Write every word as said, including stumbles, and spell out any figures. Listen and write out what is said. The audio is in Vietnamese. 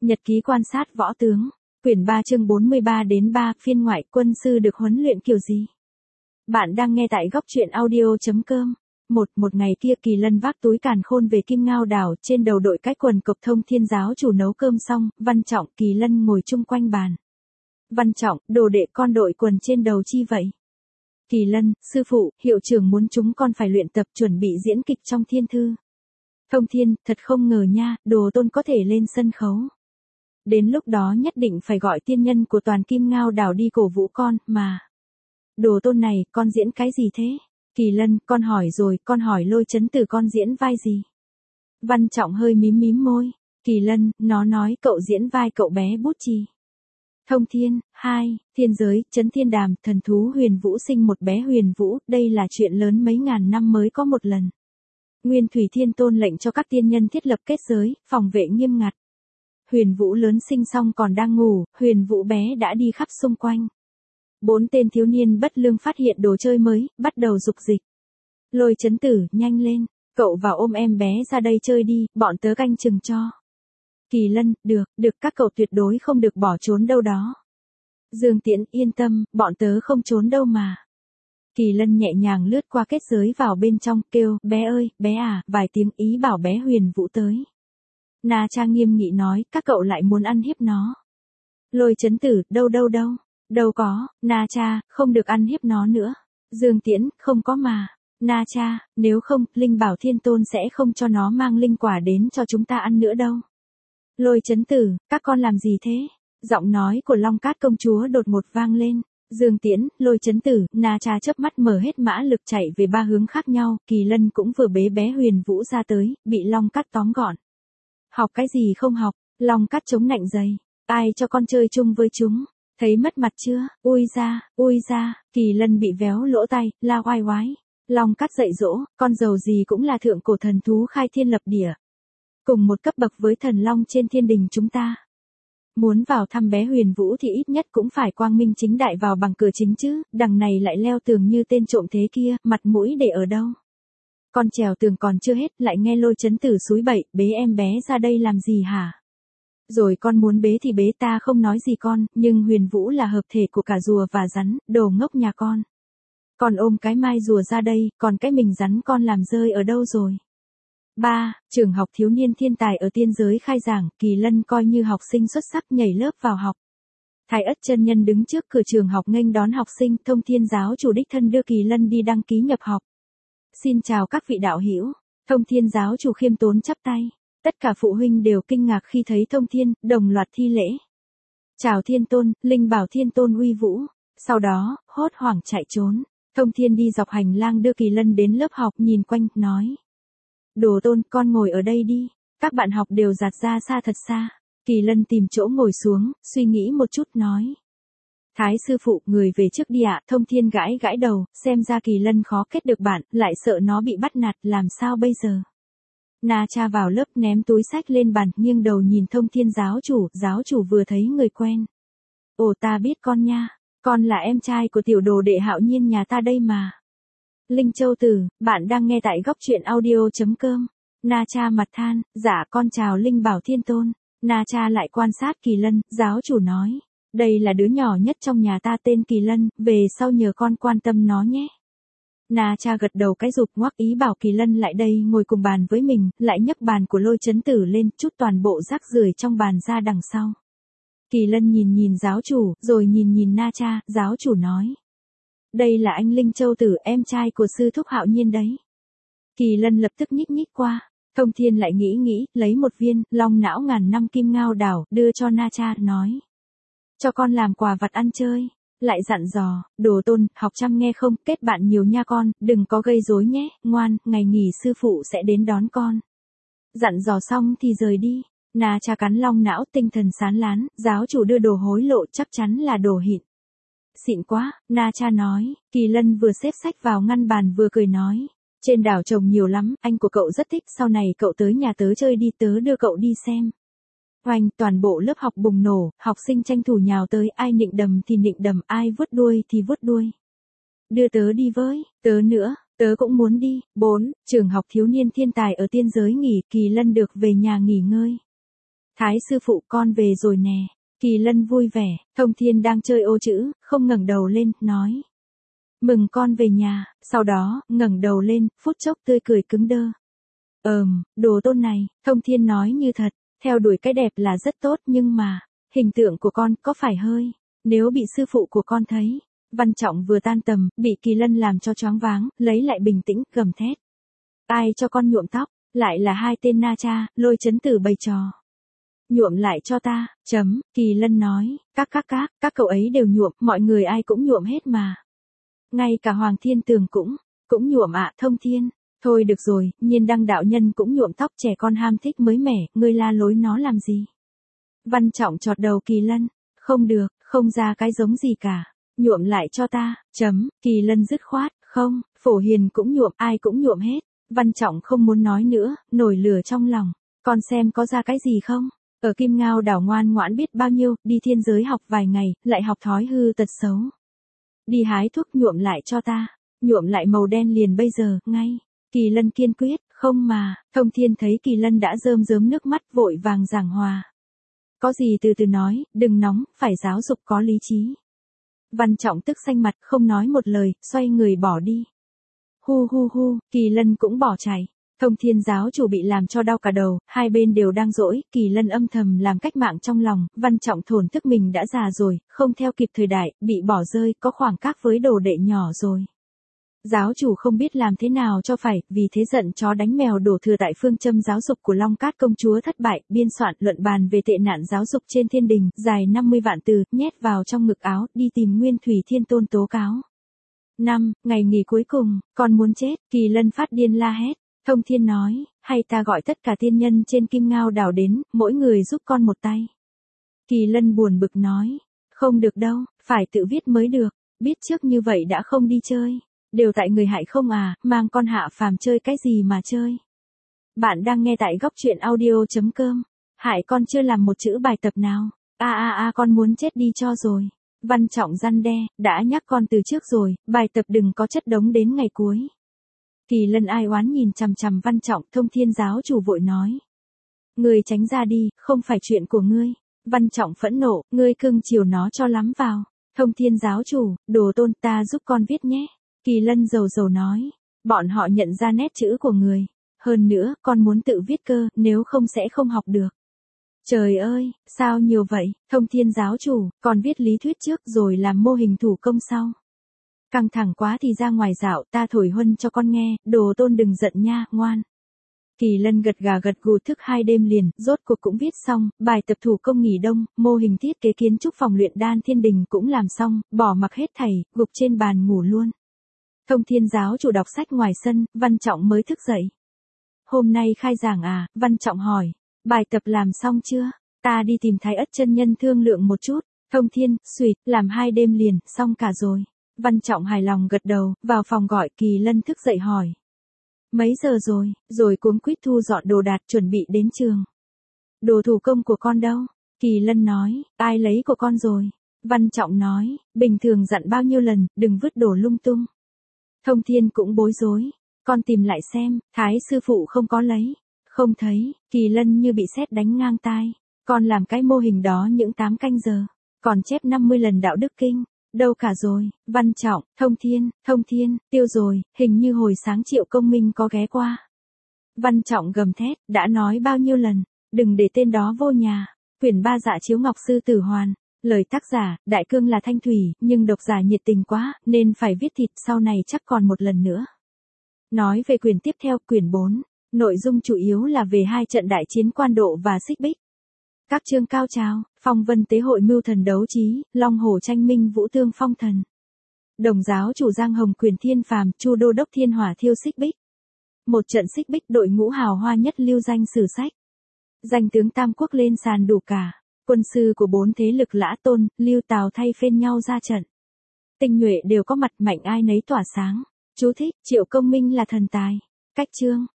Nhật ký quan sát võ tướng, quyển ba chương bốn mươi ba đến ba, phiên ngoại, quân sư được huấn luyện kiểu gì? Bạn đang nghe tại góc truyện audio chấm com. Một, một ngày kia Kỳ Lân vác túi càn khôn về Kim Ngao đảo, trên đầu đội cái quần cộc. Thông Thiên giáo chủ nấu cơm xong, Văn Trọng, Kỳ Lân ngồi chung quanh bàn. Văn Trọng, đồ đệ con đội quần trên đầu chi vậy? Kỳ Lân, sư phụ, hiệu trưởng muốn chúng con phải luyện tập chuẩn bị diễn kịch trong thiên thư. Thông Thiên, thật không ngờ nha, Đồ Tôn có thể lên sân khấu. Đến lúc đó nhất định phải gọi tiên nhân của toàn Kim Ngao đảo đi cổ vũ con, mà. Đồ Tôn này, con diễn cái gì thế? Kỳ Lân, con hỏi rồi, con hỏi Lôi Chấn Tử con diễn vai gì? Văn Trọng hơi mím mím môi. Kỳ Lân, nó nói cậu diễn vai cậu bé Bút Chì. Thông Thiên, hai, thiên giới, Chấn Thiên Đàm, thần thú Huyền Vũ sinh một bé Huyền Vũ, đây là chuyện lớn mấy ngàn năm mới có một lần. Nguyên Thủy Thiên Tôn lệnh cho các tiên nhân thiết lập kết giới, phòng vệ nghiêm ngặt. Huyền Vũ lớn sinh xong còn đang ngủ, Huyền Vũ bé đã đi khắp xung quanh. Bốn tên thiếu niên bất lương phát hiện đồ chơi mới, bắt đầu dục dịch. Lôi Chấn Tử, nhanh lên, cậu vào ôm em bé ra đây chơi đi, bọn tớ canh chừng cho. Kỳ Lân, được, được, các cậu tuyệt đối không được bỏ trốn đâu đó. Dương Tiễn, yên tâm, bọn tớ không trốn đâu mà. Kỳ Lân nhẹ nhàng lướt qua kết giới vào bên trong, kêu, bé ơi, bé à, vài tiếng ý bảo bé Huyền Vũ tới. Na Cha nghiêm nghị nói, các cậu lại muốn ăn hiếp nó. Lôi Chấn Tử, đâu đâu đâu, đâu có, Na Cha, không được ăn hiếp nó nữa. Dương Tiễn, không có mà. Na Cha, nếu không, Linh Bảo Thiên Tôn sẽ không cho nó mang linh quả đến cho chúng ta ăn nữa đâu. Lôi Chấn Tử, các con làm gì thế? Giọng nói của Long Cát công chúa đột ngột vang lên. Dương Tiễn, Lôi Chấn Tử, Na Cha chớp mắt mở hết mã lực chạy về ba hướng khác nhau, Kỳ Lân cũng vừa bế bé Huyền Vũ ra tới, bị Long Cát tóm gọn. Học cái gì không học? Long Cát chống nạnh dày. Ai cho con chơi chung với chúng? Thấy mất mặt chưa? Ui ra, ui ra, Kỳ Lân bị véo lỗ tay, la oai oái. Long Cát dạy dỗ, con dầu gì cũng là thượng cổ thần thú khai thiên lập địa. Cùng một cấp bậc với thần long trên thiên đình chúng ta. Muốn vào thăm bé Huyền Vũ thì ít nhất cũng phải quang minh chính đại vào bằng cửa chính chứ, đằng này lại leo tường như tên trộm thế kia, mặt mũi để ở đâu? Con trèo tường còn chưa hết, lại nghe Lôi Chấn Tử xúi bậy, bế em bé ra đây làm gì hả? Rồi con muốn bế thì bế, ta không nói gì con, nhưng Huyền Vũ là hợp thể của cả rùa và rắn, đồ ngốc nhà con. Con ôm cái mai rùa ra đây, còn cái mình rắn con làm rơi ở đâu rồi? ba. Trường học thiếu niên thiên tài ở tiên giới khai giảng, Kỳ Lân coi như học sinh xuất sắc nhảy lớp vào học. Thái Ất chân nhân đứng trước cửa trường học nghênh đón học sinh, Thông Thiên giáo chủ đích thân đưa Kỳ Lân đi đăng ký nhập học. Xin chào các vị đạo hữu. Thông Thiên giáo chủ khiêm tốn chắp tay. Tất cả phụ huynh đều kinh ngạc khi thấy Thông Thiên, đồng loạt thi lễ. Chào Thiên Tôn, Linh Bảo Thiên Tôn uy vũ. Sau đó, hốt hoảng chạy trốn. Thông Thiên đi dọc hành lang đưa Kỳ Lân đến lớp học, nhìn quanh, nói. Đồ Tôn, con ngồi ở đây đi. Các bạn học đều dạt ra xa thật xa. Kỳ Lân tìm chỗ ngồi xuống, suy nghĩ một chút nói. Thái sư phụ, người về trước đi ạ. Thông Thiên gãi gãi đầu, xem ra Kỳ Lân khó kết được bạn, lại sợ nó bị bắt nạt, làm sao bây giờ? Na Cha vào lớp ném túi sách lên bàn, nghiêng đầu nhìn Thông Thiên giáo chủ, giáo chủ vừa thấy người quen. Ồ, ta biết con nha, con là em trai của tiểu đồ đệ Hạo Nhiên nhà ta đây mà. Linh Châu Tử, bạn đang nghe tại góc truyện audio chấm com. Na Cha mặt than, dạ con chào Linh Bảo Thiên Tôn. Na Cha lại quan sát Kỳ Lân, giáo chủ nói. Đây là đứa nhỏ nhất trong nhà ta tên Kỳ Lân, về sau nhờ con quan tâm nó nhé. Na Cha gật đầu cái rụp ngoắc ý bảo Kỳ Lân lại đây ngồi cùng bàn với mình, lại nhấc bàn của Lôi Chấn Tử lên, chút toàn bộ rác rưởi trong bàn ra đằng sau. Kỳ Lân nhìn nhìn giáo chủ, rồi nhìn nhìn Na Cha, giáo chủ nói. Đây là anh Linh Châu Tử, em trai của sư thúc Hạo Nhiên đấy. Kỳ Lân lập tức nhích nhích qua, Thông Thiên lại nghĩ nghĩ, lấy một viên, long não ngàn năm Kim Ngao đảo, đưa cho Na Cha, nói. Cho con làm quà vặt ăn chơi. Lại dặn dò, Đồ Tôn, học chăm nghe không, kết bạn nhiều nha con, đừng có gây rối nhé, ngoan, ngày nghỉ sư phụ sẽ đến đón con. Dặn dò xong thì rời đi. Na Cha cắn long não, tinh thần sán lán, giáo chủ đưa đồ hối lộ chắc chắn là đồ hịn. Xịn quá, Na Cha nói. Kỳ Lân vừa xếp sách vào ngăn bàn vừa cười nói. Trên đảo trồng nhiều lắm, anh của cậu rất thích, sau này cậu tới nhà tớ chơi đi, tớ đưa cậu đi xem. Oanh, toàn bộ lớp học bùng nổ, học sinh tranh thủ nhào tới, ai nịnh đầm thì nịnh đầm, ai vuốt đuôi thì vuốt đuôi. Đưa tớ đi với, tớ nữa, tớ cũng muốn đi. bốn. Trường học thiếu niên thiên tài ở tiên giới nghỉ, Kỳ Lân được về nhà nghỉ ngơi. Thái sư phụ con về rồi nè. Kỳ Lân vui vẻ, Thông Thiên đang chơi ô chữ, không ngẩng đầu lên, nói. Mừng con về nhà, sau đó, ngẩng đầu lên, phút chốc tươi cười cứng đơ. Ờm, đồ tôn này, Thông Thiên nói như thật, theo đuổi cái đẹp là rất tốt nhưng mà, hình tượng của con có phải hơi, nếu bị sư phụ của con thấy. Văn Trọng vừa tan tầm, bị Kỳ Lân làm cho choáng váng, lấy lại bình tĩnh, gầm thét. Ai cho con nhuộm tóc, lại là hai tên na cha, Lôi Chấn Tử bày trò. Nhuộm lại cho ta, chấm, Kỳ Lân nói, các các các, các cậu ấy đều nhuộm, mọi người ai cũng nhuộm hết mà. Ngay cả Hoàng Thiên Tường cũng, cũng nhuộm ạ. Thông Thiên, thôi được rồi, Nhiên Đăng đạo nhân cũng nhuộm tóc, trẻ con ham thích mới mẻ, ngươi la lối nó làm gì? Văn Trọng chọt đầu Kỳ Lân, không được, không ra cái giống gì cả, nhuộm lại cho ta, chấm, Kỳ Lân dứt khoát, không, Phổ Hiền cũng nhuộm, ai cũng nhuộm hết. Văn Trọng không muốn nói nữa, nổi lửa trong lòng, con xem có ra cái gì không? Ở Kim Ngao đảo ngoan ngoãn biết bao nhiêu, đi thiên giới học vài ngày, lại học thói hư tật xấu. Đi hái thuốc nhuộm lại cho ta, nhuộm lại màu đen liền bây giờ, ngay. Kỳ Lân kiên quyết, không mà, Thông Thiên thấy Kỳ Lân đã rơm rớm nước mắt vội vàng giảng hòa. Có gì từ từ nói, đừng nóng, phải giáo dục có lý trí. Văn Trọng tức xanh mặt, không nói một lời, xoay người bỏ đi. Hu hu hu, Kỳ Lân cũng bỏ chạy. Thông Thiên giáo chủ bị làm cho đau cả đầu, hai bên đều đang dỗi, Kỳ Lân âm thầm làm cách mạng trong lòng, Văn Trọng thổn thức mình đã già rồi, không theo kịp thời đại, bị bỏ rơi, có khoảng cách với đồ đệ nhỏ rồi. Giáo chủ không biết làm thế nào cho phải, vì thế giận chó đánh mèo đổ thừa tại phương châm giáo dục của Long Cát công chúa thất bại, biên soạn luận bàn về tệ nạn giáo dục trên thiên đình, dài năm mươi vạn từ, nhét vào trong ngực áo, đi tìm Nguyên Thủy Thiên Tôn tố cáo. năm. Ngày nghỉ cuối cùng, con muốn chết, Kỳ Lân phát điên la hét. Thông Thiên nói, hay ta gọi tất cả tiên nhân trên Kim Ngao đảo đến, mỗi người giúp con một tay. Kỳ Lân buồn bực nói, không được đâu, phải tự viết mới được, biết trước như vậy đã không đi chơi. Đều tại người hại không à, mang con hạ phàm chơi cái gì mà chơi. Bạn đang nghe tại góc truyện audio.com. Hại con chưa làm một chữ bài tập nào. A a a con muốn chết đi cho rồi. Văn Trọng răn đe, đã nhắc con từ trước rồi, bài tập đừng có chất đống đến ngày cuối. Kỳ Lân ai oán nhìn chằm chằm Văn Trọng, Thông Thiên giáo chủ vội nói. Ngươi tránh ra đi, không phải chuyện của ngươi. Văn Trọng phẫn nộ, ngươi cưng chiều nó cho lắm vào. Thông Thiên giáo chủ, đồ tôn ta giúp con viết nhé. Kỳ Lân dầu dầu nói, bọn họ nhận ra nét chữ của người. Hơn nữa, con muốn tự viết cơ, nếu không sẽ không học được. Trời ơi, sao nhiều vậy, Thông Thiên giáo chủ, còn viết lý thuyết trước rồi làm mô hình thủ công sau. Căng thẳng quá thì ra ngoài dạo, ta thổi huân cho con nghe, đồ tôn đừng giận nha, ngoan. Kỳ Lân gật gà gật gù thức hai đêm liền, rốt cuộc cũng viết xong, bài tập thủ công nghỉ đông, mô hình thiết kế kiến trúc phòng luyện đan thiên đình cũng làm xong, bỏ mặc hết thảy, gục trên bàn ngủ luôn. Thông Thiên giáo chủ đọc sách ngoài sân, Văn Trọng mới thức dậy. Hôm nay khai giảng à, Văn Trọng hỏi, bài tập làm xong chưa? Ta đi tìm Thái Ất chân nhân thương lượng một chút. Thông Thiên, suýt, làm hai đêm liền, xong cả rồi. Văn Trọng hài lòng gật đầu, vào phòng gọi Kỳ Lân thức dậy hỏi. Mấy giờ rồi, rồi cuống quýt thu dọn đồ đạc chuẩn bị đến trường. Đồ thủ công của con đâu? Kỳ Lân nói, ai lấy của con rồi? Văn Trọng nói, bình thường dặn bao nhiêu lần, đừng vứt đồ lung tung. Thông Thiên cũng bối rối, con tìm lại xem, Thái sư phụ không có lấy. Không thấy, Kỳ Lân như bị sét đánh ngang tai. Con làm cái mô hình đó những tám canh giờ, còn chép năm mươi lần đạo đức kinh. Đâu cả rồi, Văn Trọng, Thông Thiên, Thông Thiên, tiêu rồi, hình như hồi sáng Triệu Công Minh có ghé qua. Văn Trọng gầm thét, đã nói bao nhiêu lần, đừng để tên đó vô nhà. Quyển ba Dạ Chiếu Ngọc Sư Tử Hoàn. Lời tác giả, Đại Cương là Thanh Thủy, nhưng độc giả nhiệt tình quá, nên phải viết thịt, sau này chắc còn một lần nữa. Nói về quyển tiếp theo, quyển bốn, nội dung chủ yếu là về hai trận đại chiến Quan Độ và Xích Bích. Các chương cao trào, Phong Vân Tế Hội mưu thần đấu trí, Long Hổ tranh minh vũ tương phong thần. Đồng giáo chủ Giang Hồng quyền thiên phàm, Chu Đô đốc thiên hỏa thiêu Xích Bích. Một trận Xích Bích đội ngũ hào hoa nhất lưu danh sử sách. Danh tướng Tam Quốc lên sàn đủ cả. Quân sư của bốn thế lực Lã Tôn, Lưu Tào thay phiên nhau ra trận. Tinh nhuệ đều có mặt, mạnh ai nấy tỏa sáng. Chú thích, Triệu Công Minh là thần tài. Cách chương,